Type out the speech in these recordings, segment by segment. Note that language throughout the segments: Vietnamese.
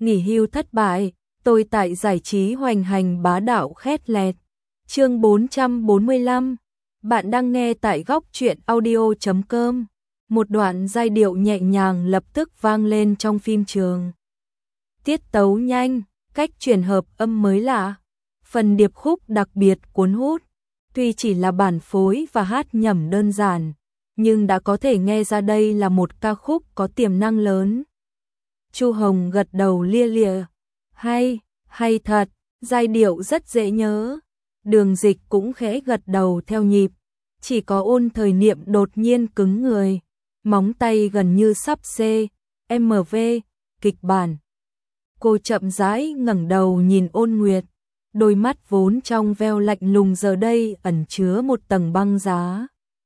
nghỉ hưu thất bại, tôi tại giải trí hoành hành bá đạo khét lẹt. Chương 445. Bạn đang nghe tại góc truyện audio.com. Một đoạn giai điệu nhẹ nhàng lập tức vang lên trong phim trường. Tiết tấu nhanh, cách chuyển hợp âm mới lạ, phần điệp khúc đặc biệt cuốn hút. Tuy chỉ là bản phối và hát nhẩm đơn giản, nhưng đã có thể nghe ra đây là một ca khúc có tiềm năng lớn. Chu Hồng gật đầu lia lịa. Hay thật, giai điệu rất dễ nhớ. Đường Dịch cũng khẽ gật đầu theo nhịp. Chỉ có Ôn Thời Niệm đột nhiên cứng người, móng tay gần như sắp CMV kịch bản. Cô chậm rãi ngẩng đầu nhìn Ôn Nguyệt, đôi mắt vốn trong veo lạnh lùng giờ đây ẩn chứa một tầng băng giá.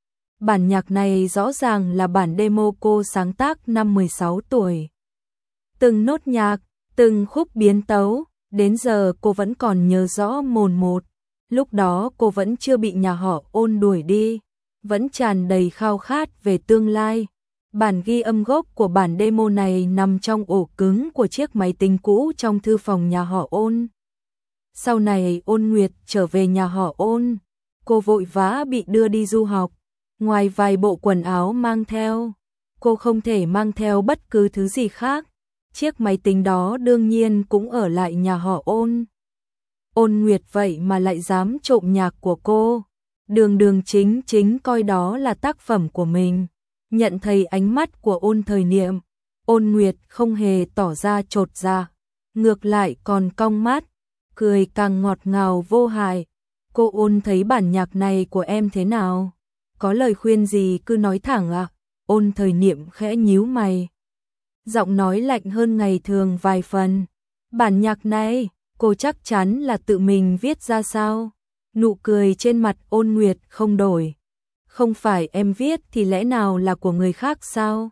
Bản nhạc này rõ ràng là bản demo cô sáng tác năm 16 tuổi. Từng nốt nhạc, từng khúc biến tấu, đến giờ cô vẫn còn nhớ rõ mồn một. Lúc đó cô vẫn chưa bị nhà họ Ôn đuổi đi, vẫn tràn đầy khao khát về tương lai. Bản ghi âm gốc của bản demo này nằm trong ổ cứng của chiếc máy tính cũ trong thư phòng nhà họ Ôn. Sau này Ôn Nguyệt trở về nhà họ Ôn, cô vội vã bị đưa đi du học. Ngoài vài bộ quần áo mang theo, cô không thể mang theo bất cứ thứ gì khác. Chiếc máy tính đó đương nhiên cũng ở lại nhà họ Ôn. Ôn Nguyệt vậy mà lại dám trộm nhạc của cô. Đường chính coi đó là tác phẩm của mình. Nhận thấy ánh mắt của Ôn Thời Niệm, Ôn Nguyệt không hề tỏ ra chột dạ, ngược lại còn cong mắt, cười càng ngọt ngào vô hại. Cô Ôn thấy bản nhạc này của em thế nào? Có lời khuyên gì cứ nói thẳng ạ. Ôn Thời Niệm khẽ nhíu mày, giọng nói lạnh hơn ngày thường vài phần. Bản nhạc này, cô chắc chắn là tự mình viết ra sao? Nụ cười trên mặt Ôn Nguyệt không đổi. Không phải em viết thì lẽ nào là của người khác sao?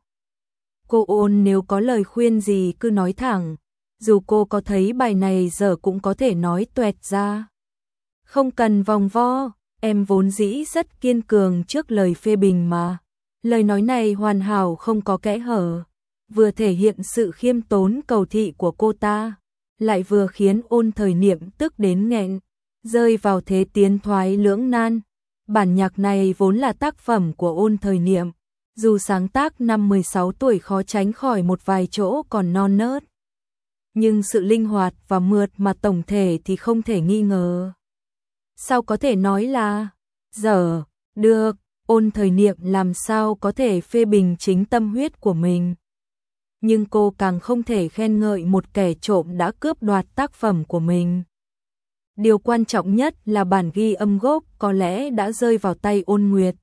Cô Ôn nếu có lời khuyên gì cứ nói thẳng. Dù cô có thấy bài này giờ cũng có thể nói tuẹt ra. Không cần vòng vo, em vốn dĩ rất kiên cường trước lời phê bình mà. Lời nói này hoàn hảo không có kẽ hở, vừa thể hiện sự khiêm tốn cầu thị của cô ta, lại vừa khiến Ôn Thời Niệm tức đến nghẹn, rơi vào thế tiến thoái lưỡng nan. Bản nhạc này vốn là tác phẩm của Ôn Thời Niệm, dù sáng tác năm 16 tuổi khó tránh khỏi một vài chỗ còn non nớt, nhưng sự linh hoạt và mượt mà tổng thể thì không thể nghi ngờ. Sao có thể nói là dở được? Ôn Thời Niệm làm sao có thể phê bình chính tâm huyết của mình? Nhưng cô càng không thể khen ngợi một kẻ trộm đã cướp đoạt tác phẩm của mình. Điều quan trọng nhất là bản ghi âm gốc có lẽ đã rơi vào tay Ôn Nguyệt.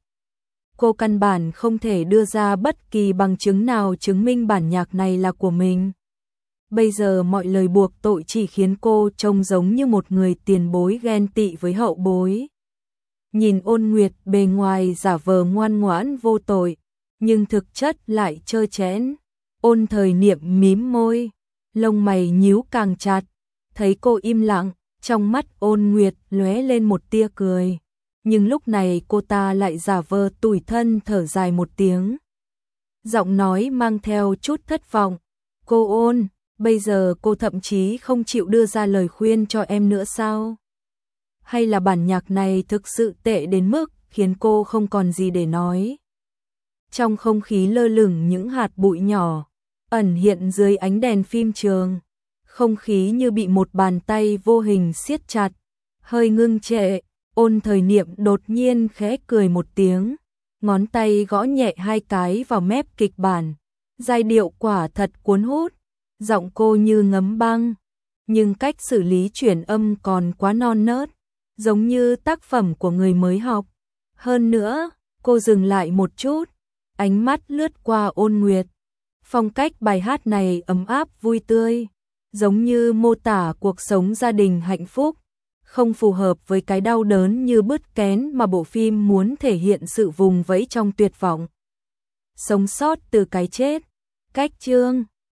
Cô căn bản không thể đưa ra bất kỳ bằng chứng nào chứng minh bản nhạc này là của mình. Bây giờ mọi lời buộc tội chỉ khiến cô trông giống như một người tiền bối ghen tị với hậu bối. Nhìn Ôn Nguyệt bề ngoài giả vờ ngoan ngoãn vô tội, nhưng thực chất lại trơ trẽn. Ôn Thời Niệm mím môi, lông mày nhíu càng chặt. Thấy cô im lặng, trong mắt Ôn Nguyệt lóe lên một tia cười. Nhưng lúc này cô ta lại giả vờ tủi thân thở dài một tiếng. Giọng nói mang theo chút thất vọng. Cô Ôn, bây giờ cô thậm chí không chịu đưa ra lời khuyên cho em nữa sao? Hay là bản nhạc này thực sự tệ đến mức khiến cô không còn gì để nói? Trong không khí lơ lửng những hạt bụi nhỏ, ẩn hiện dưới ánh đèn phim trường. Không khí như bị một bàn tay vô hình siết chặt, hơi ngưng trệ. Ôn Thời Niệm đột nhiên khẽ cười một tiếng, ngón tay gõ nhẹ hai cái vào mép kịch bản. Giai điệu quả thật cuốn hút, giọng cô như ngấm băng, nhưng cách xử lý chuyển âm còn quá non nớt, giống như tác phẩm của người mới học. Hơn nữa, cô dừng lại một chút, ánh mắt lướt qua Ôn Nguyệt. Phong cách bài hát này ấm áp vui tươi, giống như mô tả cuộc sống gia đình hạnh phúc, không phù hợp với cái đau đớn như bứt kén mà bộ phim muốn thể hiện sự vùng vẫy trong tuyệt vọng. Sống sót từ cái chết. Cách chương